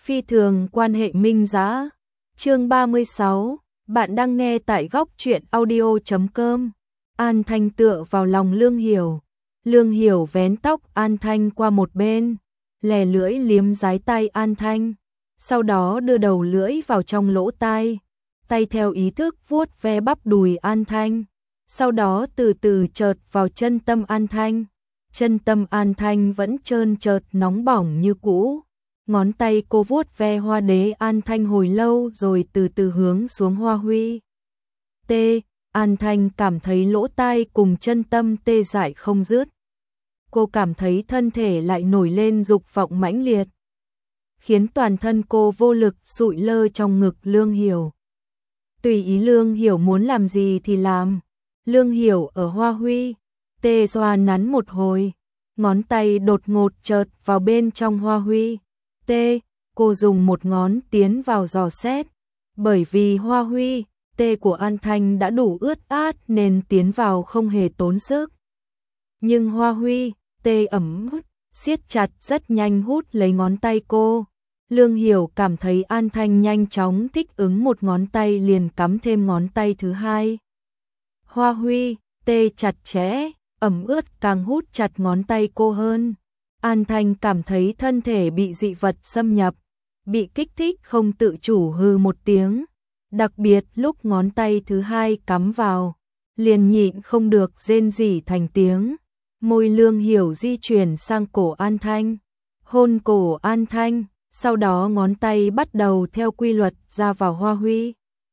Phi thường quan hệ minh dã. Chương 36, bạn đang nghe tại góc truyện audio.com. An Thanh tựa vào lòng Lương Hiểu. Lương Hiểu vén tóc An Thanh qua một bên, lè lưỡi liếm dái tay An Thanh, sau đó đưa đầu lưỡi vào trong lỗ tai, tay theo ý thức vuốt ve bắp đùi An Thanh, sau đó từ từ chợt vào chân tâm An Thanh. Chân tâm An Thanh vẫn trơn trượt nóng bỏng như cũ. Ngón tay cô vuốt ve hoa đế An Thanh hồi lâu rồi từ từ hướng xuống hoa huy. An Thanh cảm thấy lỗ tai cùng chân tâm tê dại không dứt. Cô cảm thấy thân thể lại nổi lên dục vọng mãnh liệt, khiến toàn thân cô vô lực sụi lơ trong ngực Lương Hiểu. Tùy ý Lương Hiểu muốn làm gì thì làm. Lương Hiểu ở hoa huy, tê xoa nắn một hồi, ngón tay đột ngột chợt vào bên trong hoa huy. Cô dùng một ngón tiến vào dò xét, bởi vì hoa huy, của An Thanh đã đủ ướt át nên tiến vào không hề tốn sức. Nhưng hoa huy, ẩm ướt, siết chặt rất nhanh hút lấy ngón tay cô. Lương Hiểu cảm thấy An Thanh nhanh chóng thích ứng một ngón tay liền cắm thêm ngón tay thứ hai. Hoa huy, chặt chẽ, ẩm ướt càng hút chặt ngón tay cô hơn. An Thanh cảm thấy thân thể bị dị vật xâm nhập, bị kích thích không tự chủ hừ một tiếng. Đặc biệt lúc ngón tay thứ hai cắm vào, liền nhịn không được rên rỉ thành tiếng. Môi Lương Hiểu di chuyển sang cổ An Thanh, hôn cổ An Thanh, sau đó ngón tay bắt đầu theo quy luật ra vào hoa huy.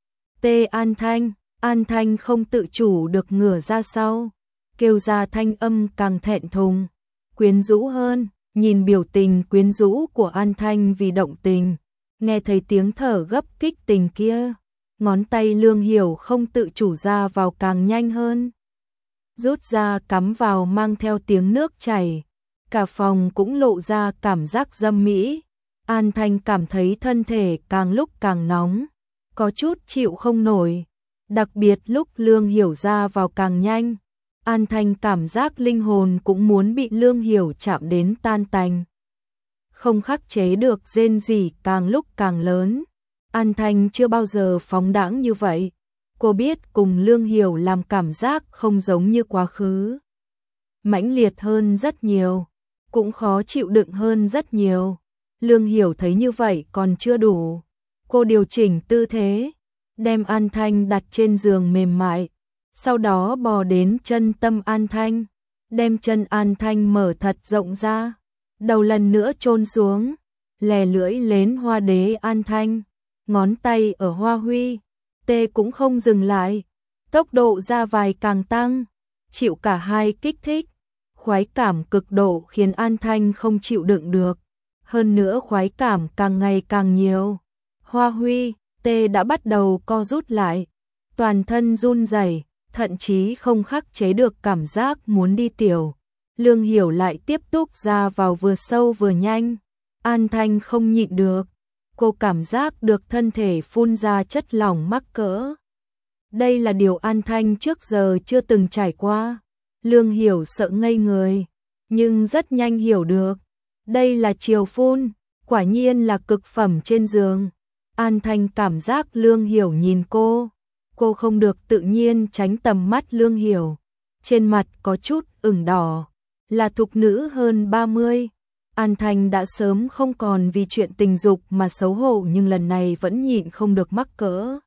An Thanh không tự chủ được ngửa ra sau, kêu ra thanh âm càng thẹn thùng, quyến rũ hơn. Nhìn biểu tình quyến rũ của An Thanh vì động tình, nghe thấy tiếng thở gấp kích tình kia, ngón tay Lương Hiểu không tự chủ ra vào càng nhanh hơn. Rút ra cắm vào mang theo tiếng nước chảy, cả phòng cũng lộ ra cảm giác dâm mỹ. An Thanh cảm thấy thân thể càng lúc càng nóng, có chút chịu không nổi, đặc biệt lúc Lương Hiểu ra vào càng nhanh. An Thanh cảm giác linh hồn cũng muốn bị Lương Hiểu chạm đến tan tành. Không khắc chế được rên rỉ càng lúc càng lớn. An Thanh chưa bao giờ phóng đãng như vậy. Cô biết cùng Lương Hiểu làm cảm giác không giống như quá khứ. Mãnh liệt hơn rất nhiều, cũng khó chịu đựng hơn rất nhiều. Lương Hiểu thấy như vậy còn chưa đủ. Cô điều chỉnh tư thế, đem An Thanh đặt trên giường mềm mại. Sau đó bò đến chân tâm An Thanh, đem chân An Thanh mở thật rộng ra, đầu lần nữa chôn xuống, lè lưỡi lén hoa đế An Thanh, ngón tay ở hoa huy, cũng không dừng lại, tốc độ ra vai càng tăng, chịu cả hai kích thích, khoái cảm cực độ khiến An Thanh không chịu đựng được, hơn nữa khoái cảm càng ngày càng nhiều. Hoa huy, đã bắt đầu co rút lại, toàn thân run rẩy, thậm chí không khắc chế được cảm giác muốn đi tiểu. Lương Hiểu lại tiếp tục ra vào vừa sâu vừa nhanh. An Thanh không nhịn được, cô cảm giác được thân thể phun ra chất lỏng mắc cỡ. Đây là điều An Thanh trước giờ chưa từng trải qua. Lương Hiểu sợ ngây người, nhưng rất nhanh hiểu được. Đây là triều phun, quả nhiên là cực phẩm trên giường. An Thanh cảm giác Lương Hiểu nhìn cô không được tự nhiên tránh tầm mắt Lương Hiểu. Trên mặt có chút ửng đỏ, là thục nữ hơn 30. An Thanh đã sớm không còn vì chuyện tình dục mà xấu hổ nhưng lần này vẫn nhịn không được mắc cỡ.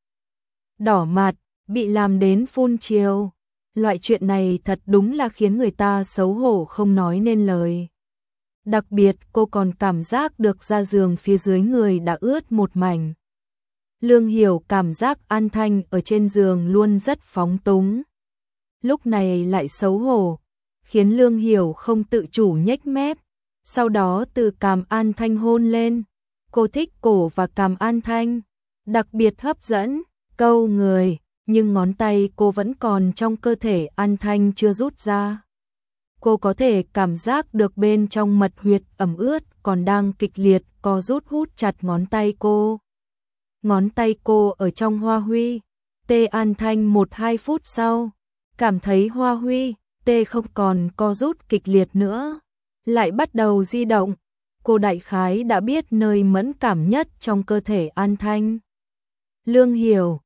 Đỏ mặt, bị làm đến phun chiều. Loại chuyện này thật đúng là khiến người ta xấu hổ không nói nên lời. Đặc biệt cô còn cảm giác được da giường phía dưới người đã ướt một mảnh. Lương Hiểu cảm giác An Thanh ở trên giường luôn rất phóng túng. Lúc này lại xấu hổ, khiến Lương Hiểu không tự chủ nhếch mép, sau đó từ cằm An Thanh hôn lên. Cô thích cổ và cằm An Thanh, đặc biệt hấp dẫn, câu người, nhưng ngón tay cô vẫn còn trong cơ thể An Thanh chưa rút ra. Cô có thể cảm giác được bên trong mật huyệt ẩm ướt còn đang kịch liệt co rút hút chặt ngón tay cô. Ngón tay cô ở trong hoa huy, An Thanh 1-2 phút sau, cảm thấy hoa huy, không còn co rút kịch liệt nữa, lại bắt đầu di động. cô đại khái đã biết nơi mẫn cảm nhất trong cơ thể An Thanh. Lương Hiểu,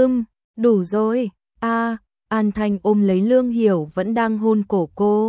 đủ rồi, An Thanh ôm lấy Lương Hiểu vẫn đang hôn cổ cô.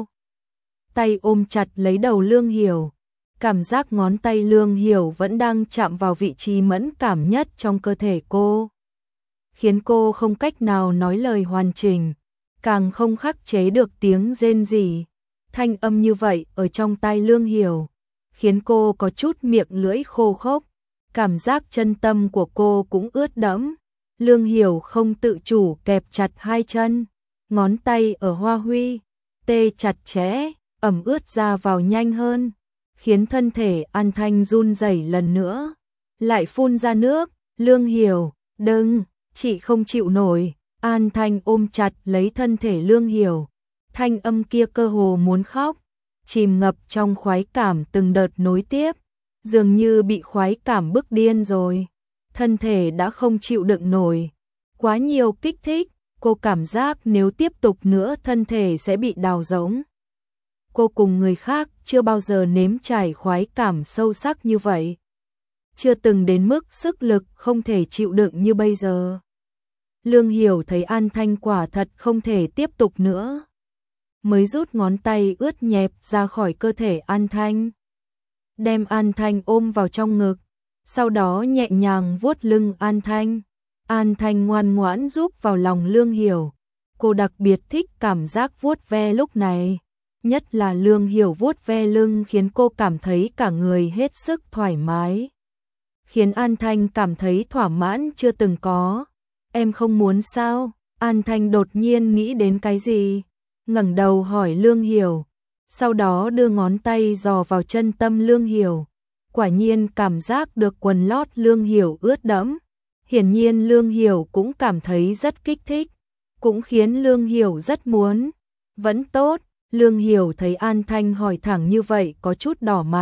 Tay ôm chặt lấy đầu Lương Hiểu, cảm giác ngón tay Lương Hiểu vẫn đang chạm vào vị trí mẫn cảm nhất trong cơ thể cô, khiến cô không cách nào nói lời hoàn chỉnh, càng không khắc chế được tiếng rên rỉ. Thanh âm như vậy ở trong tai Lương Hiểu, khiến cô có chút miệng lưỡi khô khốc, cảm giác chân tâm của cô cũng ướt đẫm. Lương Hiểu không tự chủ kẹp chặt hai chân, ngón tay ở hoa huy, tê chặt chẽ, ẩm ướt ra vào nhanh hơn, khiến thân thể An Thanh run rẩy lần nữa, lại phun ra nước. Lương Hiểu, đừng, chị không chịu nổi. An Thanh ôm chặt lấy thân thể Lương Hiểu, thanh âm kia cơ hồ muốn khóc, chìm ngập trong khoái cảm từng đợt nối tiếp, dường như bị khoái cảm bức điên rồi. Thân thể đã không chịu đựng nổi, quá nhiều kích thích, cô cảm giác nếu tiếp tục nữa thân thể sẽ bị đào rỗng. Cô cùng người khác chưa bao giờ nếm trải khoái cảm sâu sắc như vậy, chưa từng đến mức sức lực không thể chịu đựng như bây giờ. Lương Hiểu thấy An Thanh quả thật không thể tiếp tục nữa, mới rút ngón tay ướt nhẹp ra khỏi cơ thể An Thanh, đem An Thanh ôm vào trong ngực, sau đó nhẹ nhàng vuốt lưng An Thanh. An Thanh ngoan ngoãn giúp vào lòng Lương Hiểu, cô đặc biệt thích cảm giác vuốt ve lúc này, nhất là Lương Hiểu vuốt ve lưng khiến cô cảm thấy cả người hết sức thoải mái, khiến An Thanh cảm thấy thỏa mãn chưa từng có. Em không muốn sao? An Thanh đột nhiên nghĩ đến cái gì, ngẩng đầu hỏi Lương Hiểu, sau đó đưa ngón tay dò vào chân tâm Lương Hiểu. Quả nhiên cảm giác được quần lót Lương Hiểu ướt đẫm, hiển nhiên Lương Hiểu cũng cảm thấy rất kích thích, cũng khiến Lương Hiểu rất muốn. Vẫn tốt. Lương Hiểu thấy An Thanh hỏi thẳng như vậy có chút đỏ mặt.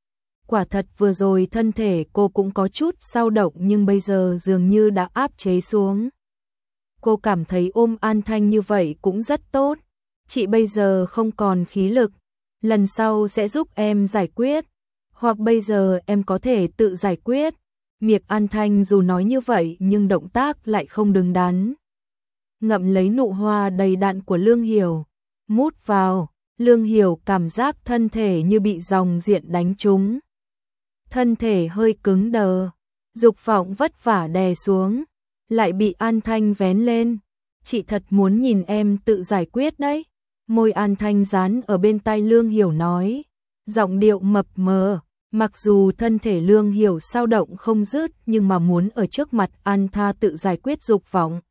Quả thật vừa rồi thân thể cô cũng có chút dao động nhưng bây giờ dường như đã áp chế xuống. Cô cảm thấy ôm An Thanh như vậy cũng rất tốt. Chị bây giờ không còn khí lực, lần sau sẽ giúp em giải quyết, hoặc bây giờ em có thể tự giải quyết. Miệng An Thanh dù nói như vậy nhưng động tác lại không đứng đắn. Ngậm lấy nụ hoa đầy đặn của Lương Hiểu, mút vào. Lương Hiểu cảm giác thân thể như bị dòng điện đánh trúng, thân thể hơi cứng đờ, dục vọng vất vả đè xuống, lại bị An Thanh vén lên. Chị thật muốn nhìn em tự giải quyết đấy. Môi An Thanh dán ở bên tai Lương Hiểu nói, giọng điệu mập mờ. Mặc dù thân thể Lương Hiểu dao động không dứt nhưng mà muốn ở trước mặt An Thanh tự giải quyết dục vọng,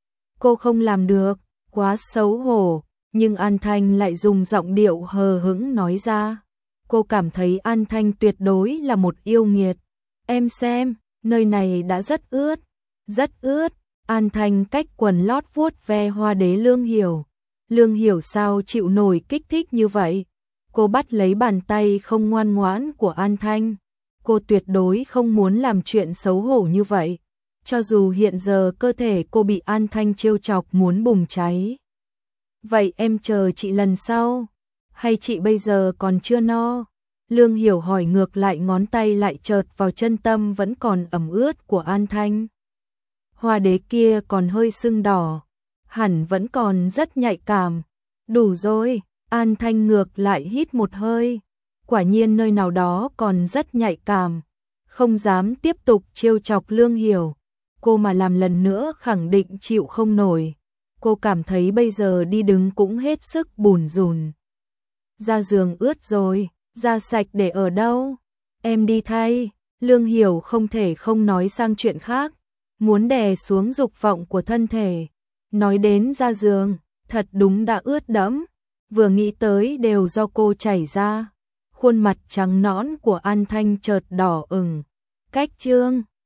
cô không làm được, quá xấu hổ. Nhưng An Thanh lại dùng giọng điệu hờ hững nói ra. Cô cảm thấy An Thanh tuyệt đối là một yêu nghiệt. Em xem, nơi này đã rất ướt, rất ướt. An Thanh cách quần lót vuốt ve hoa đế Lương Hiểu. Lương Hiểu sao chịu nổi kích thích như vậy. Cô bắt lấy bàn tay không ngoan ngoãn của An Thanh. Cô tuyệt đối không muốn làm chuyện xấu hổ như vậy. Cho dù hiện giờ cơ thể cô bị An Thanh trêu chọc muốn bùng cháy. Vậy em chờ chị lần sau, hay chị bây giờ còn chưa no? Lương Hiểu hỏi ngược lại, ngón tay lại chợt vào chân tâm vẫn còn ẩm ướt của An Thanh. Hoa đế kia còn hơi sưng đỏ, hẳn vẫn còn rất nhạy cảm. Đủ rồi, An Thanh ngược lại hít một hơi. Quả nhiên nơi nào đó còn rất nhạy cảm, không dám tiếp tục trêu chọc Lương Hiểu. Cô mà làm lần nữa khẳng định chịu không nổi. Cô cảm thấy bây giờ đi đứng cũng hết sức bùn rùn. Da giường ướt rồi, da sạch để ở đâu? Em đi thay. Lương Hiểu không thể không nói sang chuyện khác, muốn đè xuống dục vọng của thân thể. Nói đến da giường, thật đúng đã ướt đẫm, vừa nghĩ tới đều do cô chảy ra. Khuôn mặt trắng nõn của An Thanh chợt đỏ ửng. Cách chương